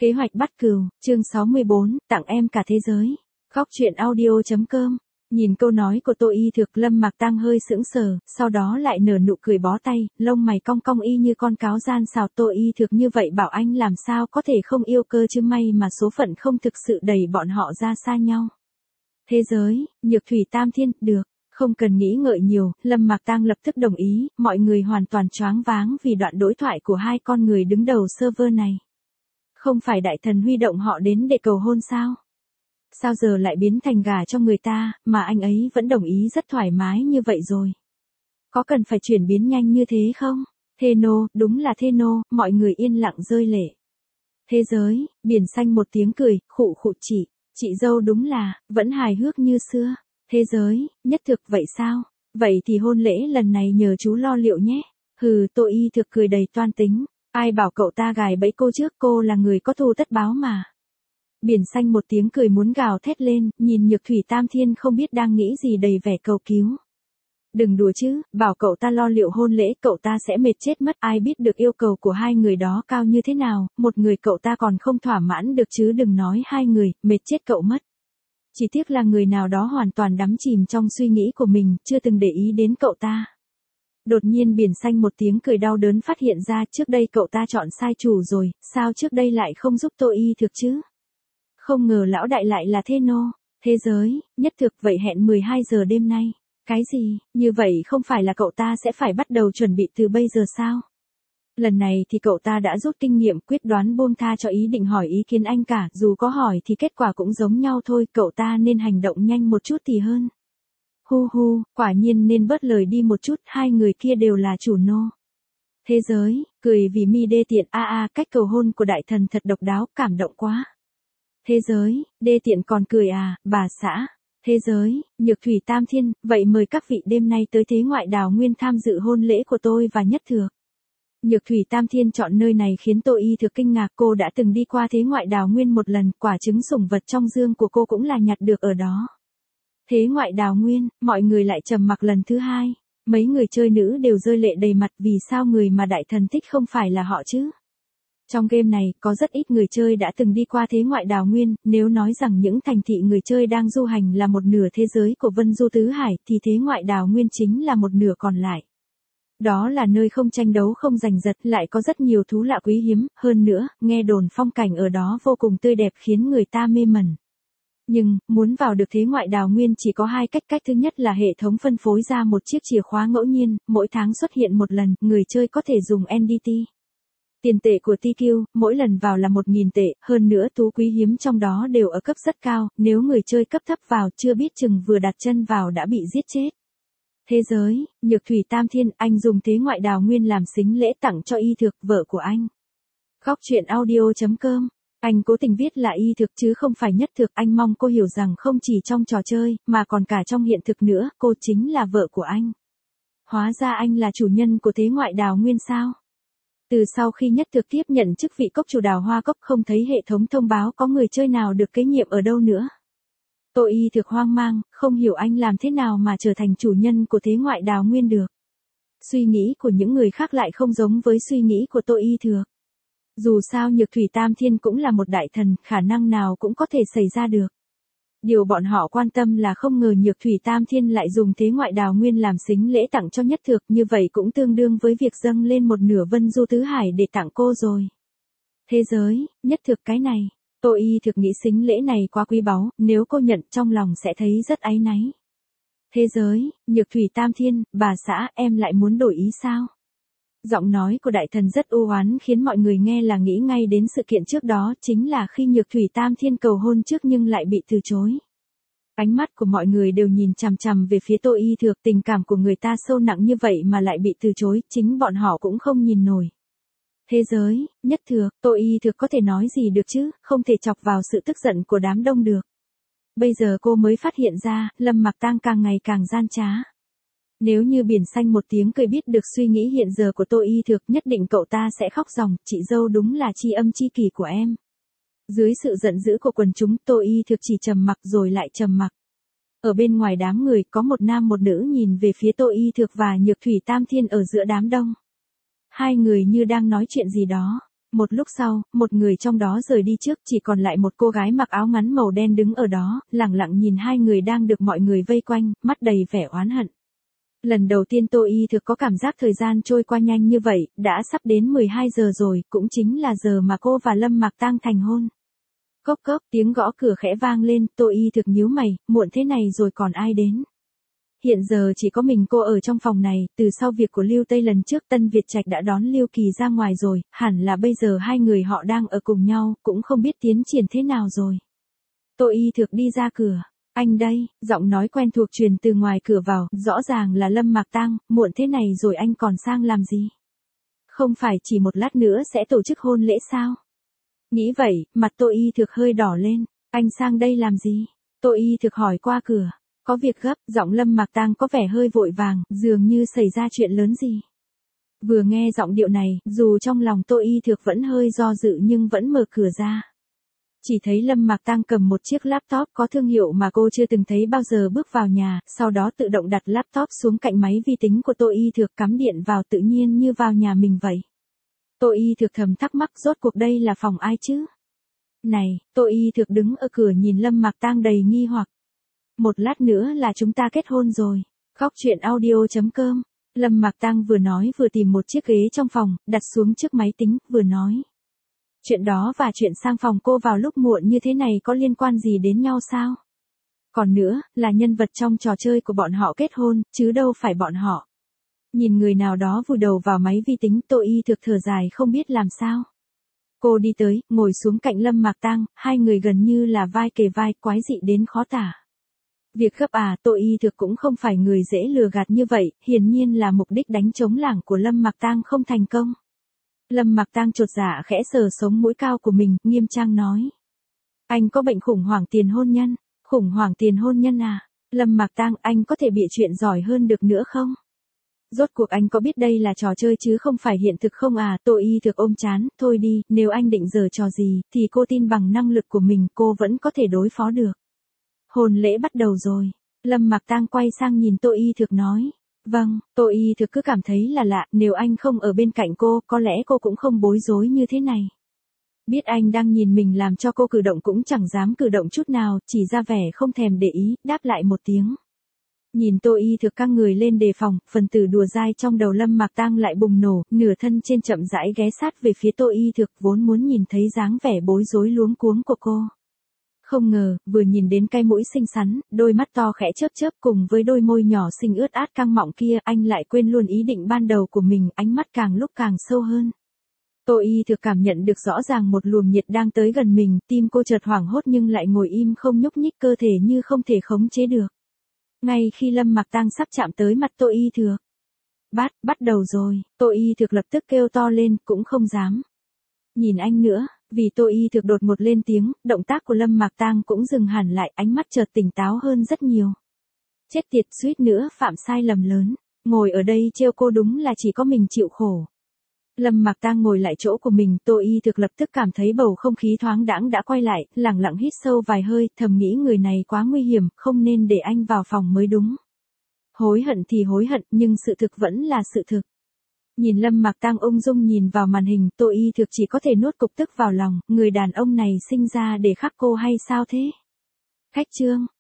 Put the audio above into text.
Kế hoạch bắt cừu, chương 64, tặng em cả thế giới. Góc truyện audio.com. Nhìn câu nói của Tô Y Thực, Lâm Mạc Tăng hơi sững sờ, sau đó lại nở nụ cười bó tay, lông mày cong cong y như con cáo gian xào. Tô Y Thực như vậy bảo anh làm sao có thể không yêu cơ chứ, may mà số phận không thực sự đẩy bọn họ ra xa nhau. Thế giới, Nhược Thủy Tam Thiên, được. Không cần nghĩ ngợi nhiều, Lâm Mạc Tăng lập tức đồng ý, mọi người hoàn toàn choáng váng vì đoạn đối thoại của hai con người đứng đầu server này. Không phải đại thần huy động họ đến để cầu hôn sao? Sao giờ lại biến thành gả cho người ta, mà anh ấy vẫn đồng ý rất thoải mái như vậy rồi? Có cần phải chuyển biến nhanh như thế không? Thê nô, đúng là thê nô, mọi người yên lặng rơi lệ. Thế giới, Biển Xanh một tiếng cười, khụ khụ chị dâu đúng là, vẫn hài hước như xưa. Thế giới, Nhất Thực vậy sao? Vậy thì hôn lễ lần này nhờ chú lo liệu nhé. Hừ, Tô Y Thực cười đầy toan tính. Ai bảo cậu ta gài bẫy cô trước, cô là người có thù tất báo mà. Biển Xanh một tiếng cười muốn gào thét lên, nhìn Nhược Thủy Tam Thiên không biết đang nghĩ gì đầy vẻ cầu cứu. Đừng đùa chứ, bảo cậu ta lo liệu hôn lễ, cậu ta sẽ mệt chết mất. Ai biết được yêu cầu của hai người đó cao như thế nào, một người cậu ta còn không thỏa mãn được chứ đừng nói hai người, mệt chết cậu mất. Chỉ tiếc là người nào đó hoàn toàn đắm chìm trong suy nghĩ của mình, chưa từng để ý đến cậu ta. Đột nhiên Biển Xanh một tiếng cười đau đớn phát hiện ra, trước đây cậu ta chọn sai chủ rồi, sao trước đây lại không giúp Tô Y Thực chứ? Không ngờ lão đại lại là thê nô. Thế giới, Nhất Thực vậy hẹn 12 giờ đêm nay. Cái gì, như vậy không phải là cậu ta sẽ phải bắt đầu chuẩn bị từ bây giờ sao? Lần này thì cậu ta đã rút kinh nghiệm, quyết đoán buông tha cho ý định hỏi ý kiến anh cả, dù có hỏi thì kết quả cũng giống nhau thôi, cậu ta nên hành động nhanh một chút thì hơn. Hu hu, quả nhiên nên bớt lời đi một chút, hai người kia đều là chủ nô. Thế giới, cười vì mi đê tiện, cách cầu hôn của đại thần thật độc đáo, cảm động quá. Thế giới, đê tiện còn cười à, bà xã. Thế giới, Nhược Thủy Tam Thiên, vậy mời các vị đêm nay tới Thế Ngoại Đào Nguyên tham dự hôn lễ của tôi và Nhất Thực. Nhược Thủy Tam Thiên chọn nơi này khiến Tô Y Thực kinh ngạc, cô đã từng đi qua Thế Ngoại Đào Nguyên một lần, quả trứng sủng vật trong dương của cô cũng là nhặt được ở đó. Thế Ngoại Đào Nguyên, mọi người lại trầm mặc lần thứ hai. Mấy người chơi nữ đều rơi lệ đầy mặt, vì sao người mà đại thần thích không phải là họ chứ? Trong game này, có rất ít người chơi đã từng đi qua Thế Ngoại Đào Nguyên, nếu nói rằng những thành thị người chơi đang du hành là một nửa thế giới của Vân Du Tứ Hải, thì Thế Ngoại Đào Nguyên chính là một nửa còn lại. Đó là nơi không tranh đấu không giành giật, lại có rất nhiều thú lạ quý hiếm, hơn nữa, nghe đồn phong cảnh ở đó vô cùng tươi đẹp khiến người ta mê mẩn. Nhưng, muốn vào được Thế Ngoại Đào Nguyên chỉ có hai cách. Cách thứ nhất là hệ thống phân phối ra một chiếc chìa khóa ngẫu nhiên, mỗi tháng xuất hiện một lần, người chơi có thể dùng NDT. Tiền tệ của TQ, mỗi lần vào là 1.000 tệ, hơn nữa thú quý hiếm trong đó đều ở cấp rất cao, nếu người chơi cấp thấp vào chưa biết chừng vừa đặt chân vào đã bị giết chết. Thế giới, Nhược Thủy Tam Thiên, anh dùng Thế Ngoại Đào Nguyên làm sính lễ tặng cho Y Thực, vợ của anh. Góc truyện audio.com. Anh cố tình viết là Y Thực chứ không phải Nhất Thực, anh mong cô hiểu rằng không chỉ trong trò chơi, mà còn cả trong hiện thực nữa, cô chính là vợ của anh. Hóa ra anh là chủ nhân của Thế Ngoại Đào Nguyên sao? Từ sau khi Nhất Thực tiếp nhận chức vị cốc chủ Đào Hoa Cốc, không thấy hệ thống thông báo có người chơi nào được kế nhiệm ở đâu nữa. Tô Y Thực hoang mang, không hiểu anh làm thế nào mà trở thành chủ nhân của Thế Ngoại Đào Nguyên được. Suy nghĩ của những người khác lại không giống với suy nghĩ của Tô Y Thực. Dù sao Nhược Thủy Tam Thiên cũng là một đại thần, khả năng nào cũng có thể xảy ra được. Điều bọn họ quan tâm là không ngờ Nhược Thủy Tam Thiên lại dùng Thế Ngoại Đào Nguyên làm sính lễ tặng cho Nhất Thực, như vậy cũng tương đương với việc dâng lên một nửa Vân Du Tứ Hải để tặng cô rồi. Thế giới, Nhất Thực cái này, Tô Y Thực nghĩ sính lễ này quá quý báu, nếu cô nhận trong lòng sẽ thấy rất áy náy. Thế giới, Nhược Thủy Tam Thiên, bà xã, em lại muốn đổi ý sao? Giọng nói của đại thần rất u oán khiến mọi người nghe là nghĩ ngay đến sự kiện trước đó, chính là khi Nhược Thủy Tam Thiên cầu hôn trước nhưng lại bị từ chối. Ánh mắt của mọi người đều nhìn chằm chằm về phía Tô Y Thực, tình cảm của người ta sâu nặng như vậy mà lại bị từ chối, chính bọn họ cũng không nhìn nổi. Thế giới, Nhất Thực, Tô Y Thực có thể nói gì được chứ, không thể chọc vào sự tức giận của đám đông được. Bây giờ cô mới phát hiện ra, Lâm Mạc Tăng càng ngày càng gian trá. Nếu như Biển Xanh một tiếng cười biết được suy nghĩ hiện giờ của Tô Y Thực, nhất định cậu ta sẽ khóc ròng, chị dâu đúng là tri âm tri kỷ của em. Dưới sự giận dữ của quần chúng, Tô Y Thực chỉ trầm mặc rồi lại trầm mặc. Ở bên ngoài đám người, có một nam một nữ nhìn về phía Tô Y Thực và Nhược Thủy Tam Thiên ở giữa đám đông. Hai người như đang nói chuyện gì đó. Một lúc sau, một người trong đó rời đi trước, chỉ còn lại một cô gái mặc áo ngắn màu đen đứng ở đó, lẳng lặng nhìn hai người đang được mọi người vây quanh, mắt đầy vẻ oán hận. Lần đầu tiên Tô Y Thực có cảm giác thời gian trôi qua nhanh như vậy, đã sắp đến 12 giờ rồi, cũng chính là giờ mà cô và Lâm Mạc Tang thành hôn. Cốc cốc, tiếng gõ cửa khẽ vang lên, Tô Y Thực nhíu mày, muộn thế này rồi còn ai đến? Hiện giờ chỉ có mình cô ở trong phòng này, từ sau việc của Lưu Tây lần trước Tân Việt Trạch đã đón Lưu Kỳ ra ngoài rồi, hẳn là bây giờ hai người họ đang ở cùng nhau, cũng không biết tiến triển thế nào rồi. Tô Y Thực đi ra cửa. Anh đây, giọng nói quen thuộc truyền từ ngoài cửa vào, rõ ràng là Lâm Mạc Tang, muộn thế này rồi anh còn sang làm gì? Không phải chỉ một lát nữa sẽ tổ chức hôn lễ sao? Nghĩ vậy, mặt Tô Y Thực hơi đỏ lên, anh sang đây làm gì? Tô Y Thực hỏi qua cửa, có việc gấp, giọng Lâm Mạc Tang có vẻ hơi vội vàng, dường như xảy ra chuyện lớn gì. Vừa nghe giọng điệu này, dù trong lòng Tô Y Thực vẫn hơi do dự nhưng vẫn mở cửa ra. Chỉ thấy Lâm Mạc Tang cầm một chiếc laptop có thương hiệu mà cô chưa từng thấy bao giờ bước vào nhà, sau đó tự động đặt laptop xuống cạnh máy vi tính của Tô Y Thực cắm điện vào tự nhiên như vào nhà mình vậy. Tô Y Thực thầm thắc mắc rốt cuộc đây là phòng ai chứ? Này, Tô Y Thực đứng ở cửa nhìn Lâm Mạc Tang đầy nghi hoặc. Một lát nữa là chúng ta kết hôn rồi. Góc truyện audio.com. Lâm Mạc Tang vừa nói vừa tìm một chiếc ghế trong phòng, đặt xuống trước máy tính, vừa nói. Chuyện đó và chuyện sang phòng cô vào lúc muộn như thế này có liên quan gì đến nhau sao? Còn nữa, là nhân vật trong trò chơi của bọn họ kết hôn, chứ đâu phải bọn họ. Nhìn người nào đó vùi đầu vào máy vi tính, Tô Y Thực thở dài không biết làm sao. Cô đi tới, ngồi xuống cạnh Lâm Mạc Tang, hai người gần như là vai kề vai, quái dị đến khó tả. Việc gấp à, Tô Y Thực cũng không phải người dễ lừa gạt như vậy, hiển nhiên là mục đích đánh trống lảng của Lâm Mạc Tang không thành công. Lâm Mạc Tang chột dạ khẽ sờ sống mũi cao của mình, nghiêm trang nói. Anh có bệnh khủng hoảng tiền hôn nhân, khủng hoảng tiền hôn nhân à? Lâm Mạc Tang, anh có thể bịa chuyện giỏi hơn được nữa không? Rốt cuộc anh có biết đây là trò chơi chứ không phải hiện thực không à? Tô Y Thực ôm chán, thôi đi, nếu anh định giở trò gì, thì cô tin bằng năng lực của mình cô vẫn có thể đối phó được. Hôn lễ bắt đầu rồi. Lâm Mạc Tang quay sang nhìn Tô Y Thực nói. Vâng, Tô Y Thực cứ cảm thấy là lạ, nếu anh không ở bên cạnh cô, có lẽ cô cũng không bối rối như thế này. Biết anh đang nhìn mình làm cho cô cử động cũng chẳng dám cử động chút nào, chỉ ra vẻ không thèm để ý, đáp lại một tiếng. Nhìn Tô Y Thực căng người lên đề phòng, phần tử đùa dai trong đầu Lâm Mạc Tang lại bùng nổ, nửa thân trên chậm rãi ghé sát về phía Tô Y Thực, vốn muốn nhìn thấy dáng vẻ bối rối luống cuống của cô. Không ngờ, vừa nhìn đến cái mũi xinh xắn, đôi mắt to khẽ chớp chớp cùng với đôi môi nhỏ xinh ướt át căng mọng kia, anh lại quên luôn ý định ban đầu của mình, ánh mắt càng lúc càng sâu hơn. Tô Y Thực cảm nhận được rõ ràng một luồng nhiệt đang tới gần mình, tim cô chợt hoảng hốt nhưng lại ngồi im không nhúc nhích, cơ thể như không thể khống chế được. Ngay khi Lâm Mạc Tang sắp chạm tới mặt Tô Y Thực. Bắt đầu rồi, Tô Y Thực lập tức kêu to lên, cũng không dám nhìn anh nữa, vì Tô Y Thực đột ngột lên tiếng, động tác của Lâm Mạc Tang cũng dừng hẳn lại, ánh mắt chợt tỉnh táo hơn rất nhiều. Chết tiệt, suýt nữa phạm sai lầm lớn, ngồi ở đây trêu cô đúng là chỉ có mình chịu khổ. Lâm Mạc Tang ngồi lại chỗ của mình, Tô Y Thực lập tức cảm thấy bầu không khí thoáng đãng đã quay lại, lẳng lặng hít sâu vài hơi, thầm nghĩ người này quá nguy hiểm, không nên để anh vào phòng mới đúng. Hối hận thì hối hận, nhưng sự thực vẫn là sự thực. Nhìn Lâm Mạc Tang ung dung nhìn vào màn hình, Tô Y Thực chỉ có thể nuốt cục tức vào lòng, người đàn ông này sinh ra để khắc cô hay sao thế? Khách trương,